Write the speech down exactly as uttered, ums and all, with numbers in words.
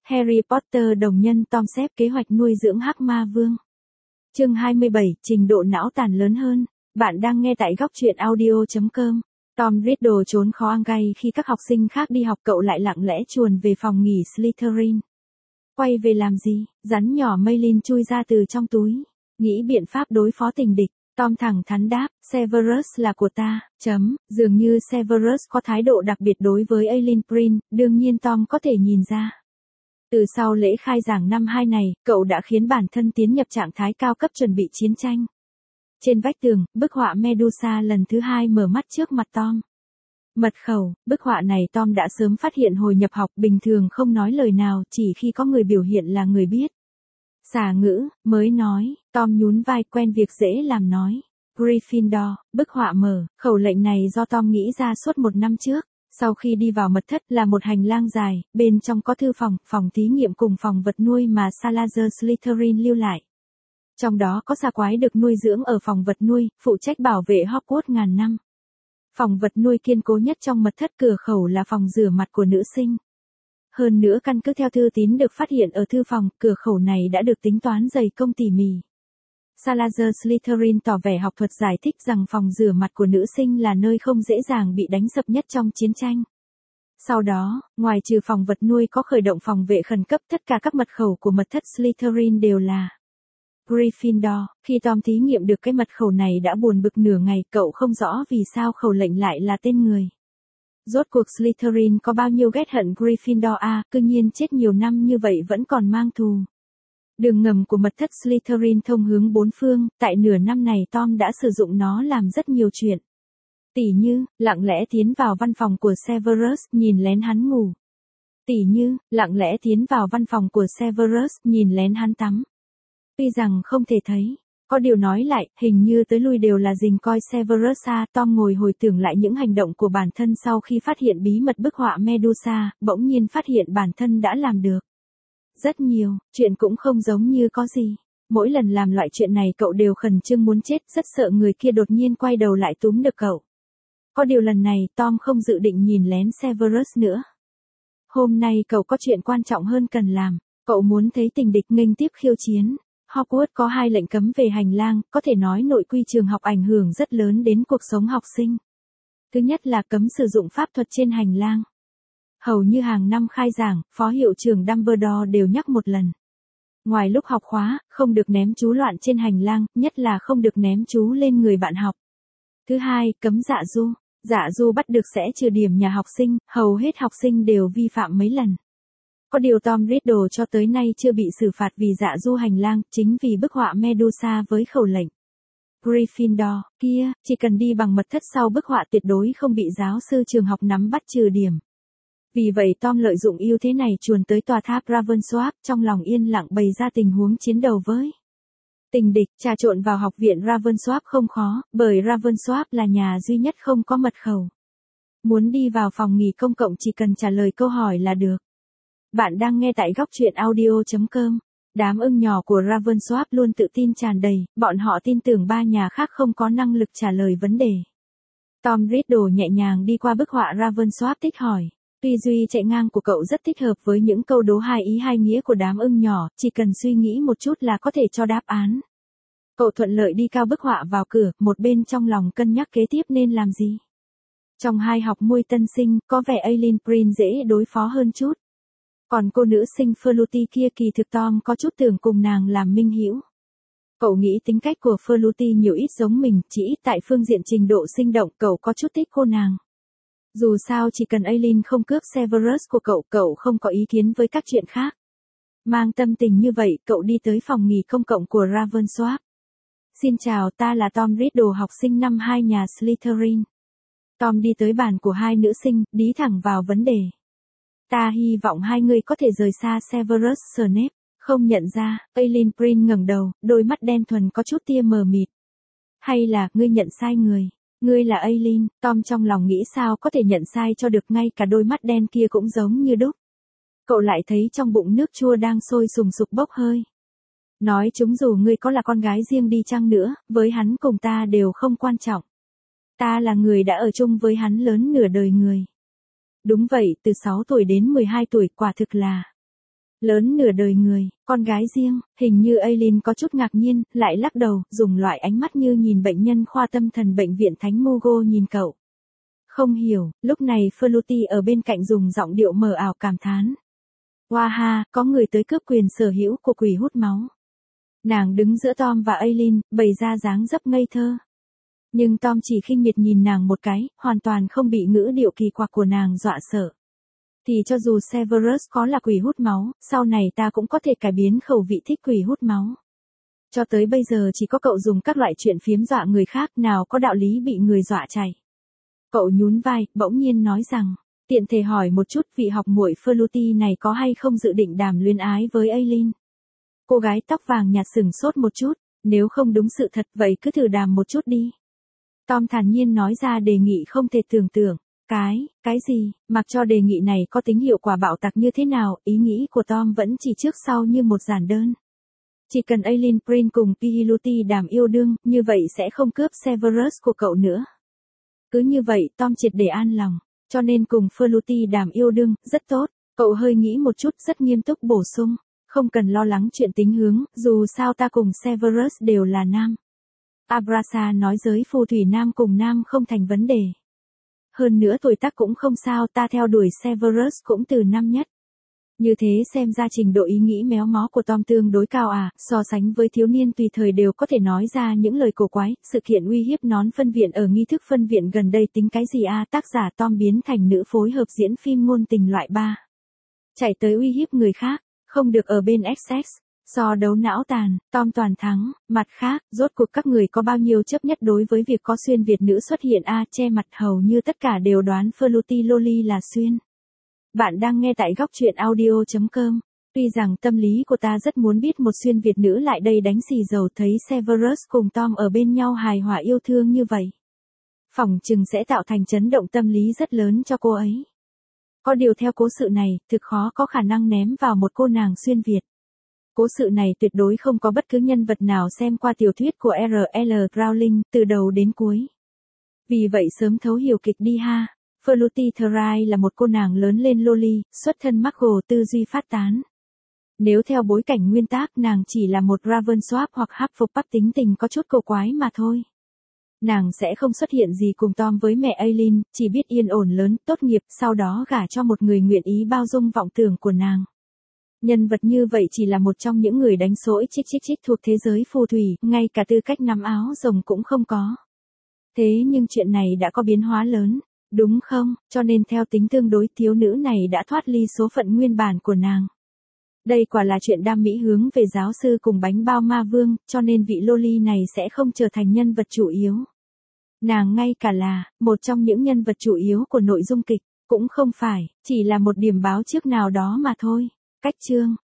Harry Potter đồng nhân Tom xếp kế hoạch nuôi dưỡng Hắc Ma Vương. Chương hai mươi bảy, trình độ não tàn lớn hơn. Bạn đang nghe tại góc truyện audio chấm com. Tom Riddle trốn khó ăn gay khi các học sinh khác đi học, cậu lại lặng lẽ chuồn về phòng nghỉ Slytherin. Quay về làm gì? Rắn nhỏ Maylin chui ra từ trong túi. Nghĩ biện pháp đối phó tình địch. Tom thẳng thắn đáp, Severus là của ta, chấm, dường như Severus có thái độ đặc biệt đối với Aileen Prin, đương nhiên Tom có thể nhìn ra. Từ sau lễ khai giảng năm hai này, cậu đã khiến bản thân tiến nhập trạng thái cao cấp chuẩn bị chiến tranh. Trên vách tường, bức họa Medusa lần thứ hai mở mắt trước mặt Tom. Mật khẩu, bức họa này Tom đã sớm phát hiện hồi nhập học, bình thường không nói lời nào, chỉ khi có người biểu hiện là người biết. Xả ngữ, mới nói, Tom nhún vai, quen việc dễ làm nói. Gryffindor, bức họa mở, khẩu lệnh này do Tom nghĩ ra suốt một năm trước. Sau khi đi vào mật thất là một hành lang dài, bên trong có thư phòng, phòng thí nghiệm cùng phòng vật nuôi mà Salazar Slytherin lưu lại. Trong đó có xà quái được nuôi dưỡng ở phòng vật nuôi, phụ trách bảo vệ Hogwarts ngàn năm. Phòng vật nuôi kiên cố nhất trong mật thất cửa khẩu là phòng rửa mặt của nữ sinh. Hơn nữa căn cứ theo thư tín được phát hiện ở thư phòng, cửa khẩu này đã được tính toán dày công tỉ mỉ. Salazar Slytherin tỏ vẻ học thuật giải thích rằng phòng rửa mặt của nữ sinh là nơi không dễ dàng bị đánh sập nhất trong chiến tranh. Sau đó, ngoài trừ phòng vật nuôi có khởi động phòng vệ khẩn cấp, tất cả các mật khẩu của mật thất Slytherin đều là Gryffindor. Khi Tom thí nghiệm được cái mật khẩu này đã buồn bực nửa ngày, cậu không rõ vì sao khẩu lệnh lại là tên người. Rốt cuộc Slytherin có bao nhiêu ghét hận Gryffindor à, cư nhiên chết nhiều năm như vậy vẫn còn mang thù. Đường ngầm của mật thất Slytherin thông hướng bốn phương, tại nửa năm này Tom đã sử dụng nó làm rất nhiều chuyện. Tỉ như, lặng lẽ tiến vào văn phòng của Severus, nhìn lén hắn ngủ. Tỉ như, lặng lẽ tiến vào văn phòng của Severus, nhìn lén hắn tắm. Tuy rằng không thể thấy, có điều nói lại, hình như tới lui đều là rình coi Severus à. Tom ngồi hồi tưởng lại những hành động của bản thân sau khi phát hiện bí mật bức họa Medusa, bỗng nhiên phát hiện bản thân đã làm được rất nhiều, chuyện cũng không giống như có gì. Mỗi lần làm loại chuyện này cậu đều khẩn trương muốn chết, rất sợ người kia đột nhiên quay đầu lại túm được cậu. Có điều lần này Tom không dự định nhìn lén Severus nữa. Hôm nay cậu có chuyện quan trọng hơn cần làm, cậu muốn thấy tình địch nghênh tiếp khiêu chiến. Hogwarts có hai lệnh cấm về hành lang, có thể nói nội quy trường học ảnh hưởng rất lớn đến cuộc sống học sinh. Thứ nhất là cấm sử dụng pháp thuật trên hành lang. Hầu như hàng năm khai giảng, phó hiệu trưởng Dumbledore đều nhắc một lần. Ngoài lúc học khóa, không được ném chú loạn trên hành lang, nhất là không được ném chú lên người bạn học. Thứ hai, cấm dạ du. Dạ du bắt được sẽ trừ điểm nhà học sinh, hầu hết học sinh đều vi phạm mấy lần. Có điều Tom Riddle cho tới nay chưa bị xử phạt vì dạ du hành lang, chính vì bức họa Medusa với khẩu lệnh Gryffindor kia, chỉ cần đi bằng mật thất sau bức họa tuyệt đối không bị giáo sư trường học nắm bắt trừ điểm. Vì vậy Tom lợi dụng ưu thế này chuồn tới tòa tháp Ravensworth, trong lòng yên lặng bày ra tình huống chiến đấu với tình địch. Trà trộn vào học viện Ravensworth không khó, bởi Ravensworth là nhà duy nhất không có mật khẩu. Muốn đi vào phòng nghỉ công cộng chỉ cần trả lời câu hỏi là được. Bạn đang nghe tại góc truyện audio chấm com. Đám ưng nhỏ của Ravensworth luôn tự tin tràn đầy, bọn họ tin tưởng ba nhà khác không có năng lực trả lời vấn đề. Tom Riddle nhẹ nhàng đi qua bức họa Ravensworth tích hỏi. Tuy duy chạy ngang của cậu rất thích hợp với những câu đố hai ý hai nghĩa của đám ưng nhỏ, chỉ cần suy nghĩ một chút là có thể cho đáp án. Cậu thuận lợi đi cao bức họa vào cửa, một bên trong lòng cân nhắc kế tiếp nên làm gì. Trong hai học môi tân sinh, có vẻ Aileen Prin dễ đối phó hơn chút. Còn cô nữ sinh Flutie kia kỳ thực Tom có chút tưởng cùng nàng làm minh hữu. Cậu nghĩ tính cách của Flutie nhiều ít giống mình, chỉ ít tại phương diện trình độ sinh động cậu có chút thích cô nàng. Dù sao chỉ cần Aileen không cướp Severus của cậu, cậu không có ý kiến với các chuyện khác. Mang tâm tình như vậy, cậu đi tới phòng nghỉ công cộng của Ravensworth. Xin chào, ta là Tom Riddle, học sinh năm hai nhà Slytherin. Tom đi tới bàn của hai nữ sinh, đi thẳng vào vấn đề. Ta hy vọng hai người có thể rời xa Severus Snape. Không nhận ra, Aileen Prin ngẩng đầu, đôi mắt đen thuần có chút tia mờ mịt. Hay là, ngươi nhận sai người. Ngươi là Aileen, Tom trong lòng nghĩ sao có thể nhận sai cho được, ngay cả đôi mắt đen kia cũng giống như đúc. Cậu lại thấy trong bụng nước chua đang sôi sùng sục bốc hơi. Nói chúng dù ngươi có là con gái riêng đi chăng nữa, với hắn cùng ta đều không quan trọng. Ta là người đã ở chung với hắn lớn nửa đời người. Đúng vậy, từ sáu tuổi đến mười hai tuổi, quả thực là Lớn nửa đời người, con gái riêng, hình như Aileen có chút ngạc nhiên, lại lắc đầu, dùng loại ánh mắt như nhìn bệnh nhân khoa tâm thần bệnh viện Thánh Mugo nhìn cậu. Không hiểu, lúc này Flutie ở bên cạnh dùng giọng điệu mờ ảo cảm thán. Wow ha, có người tới cướp quyền sở hữu của quỷ hút máu. Nàng đứng giữa Tom và Aileen, bày ra dáng dấp ngây thơ. Nhưng Tom chỉ khinh miệt nhìn nàng một cái, hoàn toàn không bị ngữ điệu kỳ quặc của nàng dọa sợ. Thì cho dù Severus có là quỷ hút máu, sau này ta cũng có thể cải biến khẩu vị thích quỷ hút máu. Cho tới bây giờ chỉ có cậu dùng các loại chuyện phiếm dọa người khác, nào có đạo lý bị người dọa chảy. Cậu nhún vai, bỗng nhiên nói rằng, tiện thể hỏi một chút vị học muội Flutie này có hay không dự định đàm luyến ái với Aileen. Cô gái tóc vàng nhạt sừng sốt một chút, nếu không đúng sự thật vậy cứ thử đàm một chút đi. Tom thản nhiên nói ra đề nghị không thể tưởng tượng. Cái, cái gì, mặc cho đề nghị này có tính hiệu quả bạo tạc như thế nào, ý nghĩ của Tom vẫn chỉ trước sau như một giản đơn. Chỉ cần Aileen Prin cùng Flutie đàm yêu đương, như vậy sẽ không cướp Severus của cậu nữa. Cứ như vậy Tom triệt để an lòng, cho nên cùng Flutie đàm yêu đương, rất tốt. Cậu hơi nghĩ một chút rất nghiêm túc bổ sung, không cần lo lắng chuyện tính hướng, dù sao ta cùng Severus đều là nam. Abrasa nói giới phù thủy nam cùng nam không thành vấn đề. Hơn nữa tuổi tác cũng không sao, ta theo đuổi Severus cũng từ năm nhất. Như thế xem ra trình độ ý nghĩ méo mó của Tom tương đối cao à, so sánh với thiếu niên tùy thời đều có thể nói ra những lời cổ quái, sự kiện uy hiếp nón phân viện ở nghi thức phân viện gần đây tính cái gì à, tác giả Tom biến thành nữ phối hợp diễn phim ngôn tình loại ba. Chạy tới uy hiếp người khác, không được ở bên ích ích. So đấu não tàn, Tom toàn thắng, mặt khác, rốt cuộc các người có bao nhiêu chấp nhất đối với việc có xuyên Việt nữ xuất hiện a à, che mặt hầu như tất cả đều đoán Flutie Loli là xuyên. Bạn đang nghe tại góc truyện audio chấm com. Tuy rằng tâm lý của ta rất muốn biết một xuyên Việt nữ lại đây đánh xì dầu thấy Severus cùng Tom ở bên nhau hài hòa yêu thương như vậy. Phỏng chừng sẽ tạo thành chấn động tâm lý rất lớn cho cô ấy. Có điều theo cố sự này, thực khó có khả năng ném vào một cô nàng xuyên Việt. Cố sự này tuyệt đối không có bất cứ nhân vật nào xem qua tiểu thuyết của R L Rowling từ đầu đến cuối. Vì vậy sớm thấu hiểu kịch đi ha. Flutie Thrai là một cô nàng lớn lên loli, xuất thân Muggle tư duy phát tán. Nếu theo bối cảnh nguyên tác nàng chỉ là một Ravensworth hoặc Hufflepuff tính tình có chút cổ quái mà thôi. Nàng sẽ không xuất hiện gì cùng Tom với mẹ Aileen, chỉ biết yên ổn lớn, tốt nghiệp, sau đó gả cho một người nguyện ý bao dung vọng tưởng của nàng. Nhân vật như vậy chỉ là một trong những người đánh sỗi chích chích chích thuộc thế giới phù thủy, ngay cả tư cách nắm áo rồng cũng không có. Thế nhưng chuyện này đã có biến hóa lớn, đúng không? Cho nên theo tính tương đối thiếu nữ này đã thoát ly số phận nguyên bản của nàng. Đây quả là chuyện đam mỹ hướng về giáo sư cùng bánh bao ma vương, cho nên vị loli này sẽ không trở thành nhân vật chủ yếu. Nàng ngay cả là một trong những nhân vật chủ yếu của nội dung kịch, cũng không phải, chỉ là một điểm báo trước nào đó mà thôi. Cách chương